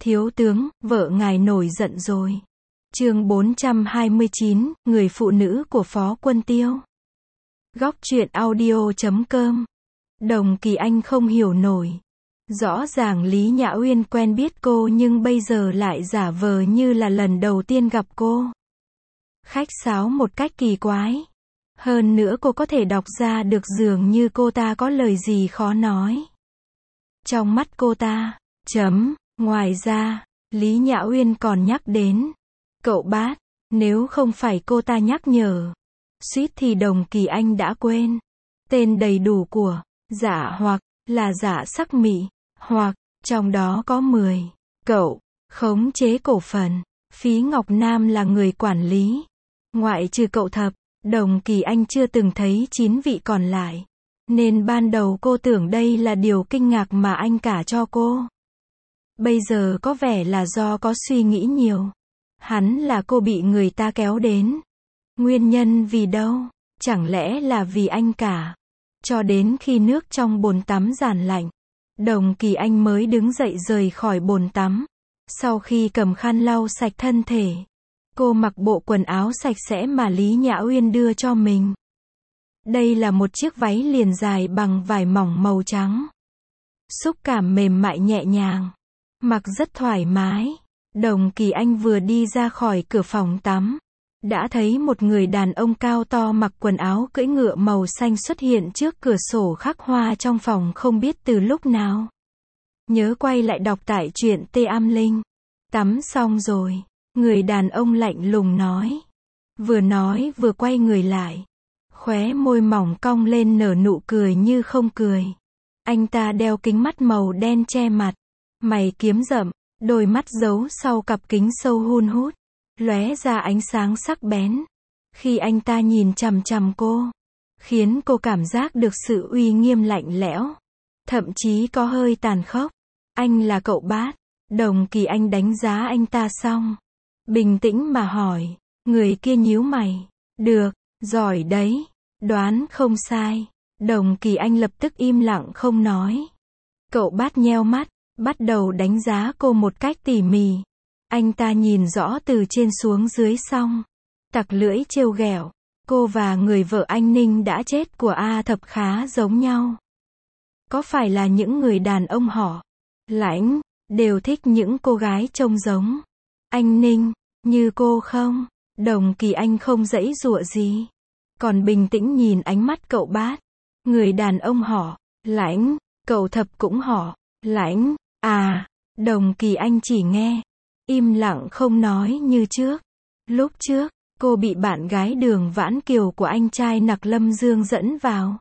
Thiếu tướng, vợ ngài nổi giận rồi. Chương 429, người phụ nữ của Phó Quân Tiêu. Góc truyện audio.com. Đồng Kỳ Anh không hiểu nổi. Rõ ràng Lý Nhã Uyên quen biết cô nhưng bây giờ lại giả vờ như là lần đầu tiên gặp cô. Khách sáo một cách kỳ quái. Hơn nữa cô có thể đọc ra được dường như cô ta có lời gì khó nói. Trong mắt cô ta, ngoài ra, Lý Nhã Uyên còn nhắc đến. Cậu Bát, nếu không phải cô ta nhắc nhở, suýt thì Đồng Kỳ Anh đã quên. Tên đầy đủ của Dạ hoặc là Dạ Sắc Mị, hoặc trong đó có 10. Cậu khống chế cổ phần. Phí Ngọc Nam là người quản lý. Ngoại trừ cậu Thập, Đồng Kỳ Anh chưa từng thấy 9 vị còn lại. Nên ban đầu cô tưởng đây là điều kinh ngạc mà anh cả cho cô. Bây giờ có vẻ là do có suy nghĩ nhiều. Hắn là cô bị người ta kéo đến. Nguyên nhân vì đâu? Chẳng lẽ là vì anh cả? Cho đến khi nước trong bồn tắm giàn lạnh, Đồng Kỳ Anh mới đứng dậy rời khỏi bồn tắm. Sau khi cầm khăn lau sạch thân thể, cô mặc bộ quần áo sạch sẽ mà Lý Nhã Uyên đưa cho mình. Đây là một chiếc váy liền dài bằng vải mỏng màu trắng. Xúc cảm mềm mại nhẹ nhàng. Mặc rất thoải mái. Đồng Kỳ Anh vừa đi ra khỏi cửa phòng tắm, đã thấy một người đàn ông cao to mặc quần áo cưỡi ngựa màu xanh xuất hiện trước cửa sổ khắc hoa trong phòng không biết từ lúc nào. Nhớ quay lại đọc tại truyện Tê Am Linh. Tắm xong rồi, người đàn ông lạnh lùng nói. Vừa vừa quay người lại. Khóe môi mỏng cong lên nở nụ cười như không cười. Anh ta đeo kính mắt màu đen che mặt. Mày kiếm rậm, đôi mắt giấu sau cặp kính sâu hun hút, lóe ra ánh sáng sắc bén. Khi anh ta nhìn chằm chằm cô, khiến cô cảm giác được sự uy nghiêm lạnh lẽo, thậm chí có hơi tàn khốc. Anh là cậu Bát. Đồng Kỳ Anh đánh giá anh ta xong, bình tĩnh mà hỏi. Người kia nhíu mày. Được, giỏi đấy, đoán không sai. Đồng Kỳ Anh lập tức im lặng không nói. Cậu Bát nheo mắt, bắt đầu đánh giá cô một cách tỉ mỉ. Anh ta nhìn rõ từ trên xuống dưới xong, tặc lưỡi trêu ghẹo. Cô và người vợ anh Ninh đã chết của A Thập khá giống nhau. Có phải là những người đàn ông họ Lãnh đều thích những cô gái trông giống anh Ninh như cô không? Đồng Kỳ Anh không giãy giụa gì, còn bình tĩnh nhìn ánh mắt cậu Bát. Người đàn ông họ Lãnh, cậu Thập cũng họ Lãnh à? Đồng Kỳ Anh chỉ nghe, im lặng không nói như trước. Lúc trước, cô bị bạn gái Đường Vãn Kiều của anh trai Nặc Lâm Dương dẫn vào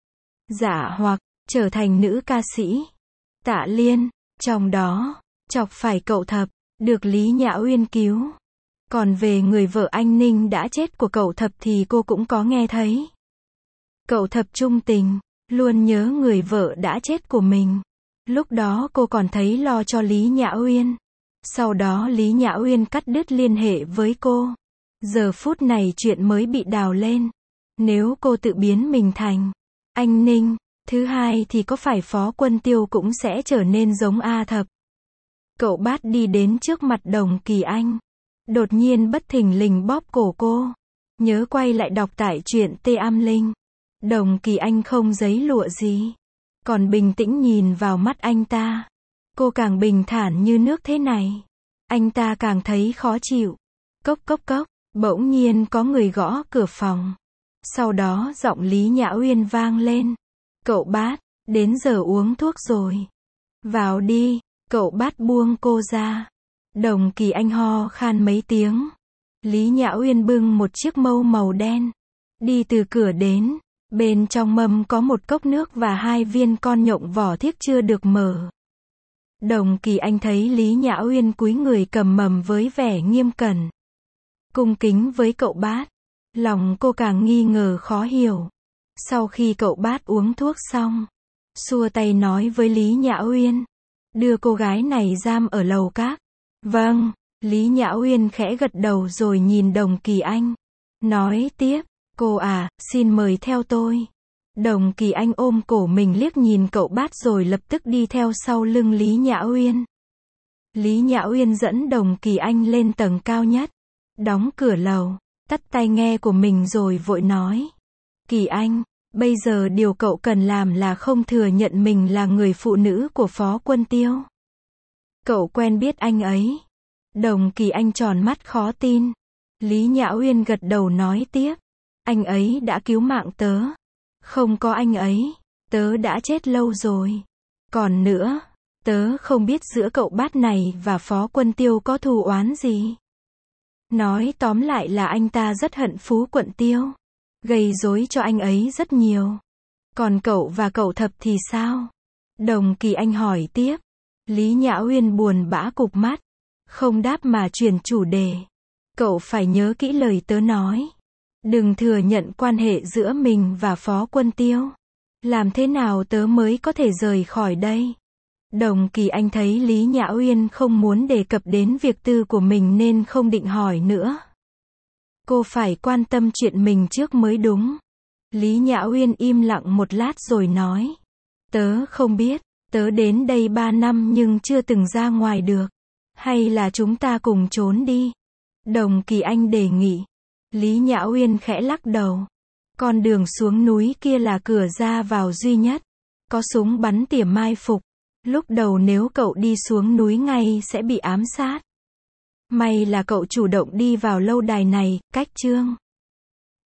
Dạ hoặc trở thành nữ ca sĩ Tạ Liên, trong đó chọc phải cậu Thập, được Lý Nhã Uyên cứu. Còn về người vợ anh Ninh đã chết của cậu Thập thì cô cũng có nghe thấy. Cậu Thập trung tình, luôn nhớ người vợ đã chết của mình. Lúc đó cô còn thấy lo cho Lý Nhã Uyên. Sau đó Lý Nhã Uyên cắt đứt liên hệ với cô. Giờ phút này chuyện mới bị đào lên. Nếu cô tự biến mình thành anh Ninh, thứ hai thì có phải Phó Quân Tiêu cũng sẽ trở nên giống A Thập. Cậu Bát đi đến trước mặt Đồng Kỳ Anh, đột nhiên bất thình lình bóp cổ cô. Nhớ quay lại đọc tại truyện Tê Am Linh. Đồng Kỳ Anh không giấy lụa gì, còn bình tĩnh nhìn vào mắt anh ta. Cô càng bình thản như nước thế này, anh ta càng thấy khó chịu. Cốc cốc cốc, bỗng nhiên có người gõ cửa phòng. Sau đó giọng Lý Nhã Uyên vang lên. Cậu Bát, đến giờ uống thuốc rồi. Vào đi. Cậu Bát buông cô ra. Đồng Kỳ Anh ho khan mấy tiếng. Lý Nhã Uyên bưng một chiếc mâu màu đen, đi từ cửa đến. Bên trong mâm có một cốc nước và 2 viên con nhộng vỏ thiếc chưa được mở. Đồng Kỳ Anh thấy Lý Nhã Uyên cúi người cầm mầm với vẻ nghiêm cẩn, cung kính với cậu Bát. Lòng cô càng nghi ngờ khó hiểu. Sau khi cậu Bát uống thuốc xong, xua tay nói với Lý Nhã Uyên, đưa cô gái này giam ở lầu các. Vâng. Lý Nhã Uyên khẽ gật đầu rồi nhìn Đồng Kỳ Anh, nói tiếp, cô à, xin mời theo tôi. Đồng Kỳ Anh ôm cổ mình liếc nhìn cậu Bát rồi lập tức đi theo sau lưng Lý Nhã Uyên. Lý Nhã Uyên dẫn Đồng Kỳ Anh lên tầng cao nhất, đóng cửa lầu, tắt tai nghe của mình rồi vội nói. Kỳ Anh, bây giờ điều cậu cần làm là không thừa nhận mình là người phụ nữ của Phó Quân Tiêu. Cậu quen biết anh ấy. Đồng Kỳ Anh tròn mắt khó tin. Lý Nhã Uyên gật đầu nói tiếp. Anh ấy đã cứu mạng tớ. Không có anh ấy, tớ đã chết lâu rồi. Còn nữa, tớ không biết giữa cậu Bát này và Phó Quân Tiêu có thù oán gì. Nói tóm lại là anh ta rất hận Phú Quận Tiêu, gây rối cho anh ấy rất nhiều. Còn cậu và cậu Thập thì sao? Đồng Kỳ Anh hỏi tiếp. Lý Nhã Uyên buồn bã cụp mắt, không đáp mà chuyển chủ đề. Cậu phải nhớ kỹ lời tớ nói. Đừng thừa nhận quan hệ giữa mình và Phó Quân Tiêu. Làm thế nào tớ mới có thể rời khỏi đây? Đồng Kỳ Anh thấy Lý Nhã Uyên không muốn đề cập đến việc tư của mình nên không định hỏi nữa. Cô phải quan tâm chuyện mình trước mới đúng. Lý Nhã Uyên im lặng một lát rồi nói. Tớ không biết, tớ đến đây 3 năm nhưng chưa từng ra ngoài được. Hay là chúng ta cùng trốn đi? Đồng Kỳ Anh đề nghị. Lý Nhã Uyên khẽ lắc đầu. Con đường xuống núi kia là cửa ra vào duy nhất. Có súng bắn tỉa mai phục. Lúc đầu nếu cậu đi xuống núi ngay sẽ bị ám sát. May là cậu chủ động đi vào lâu đài này, cách Trương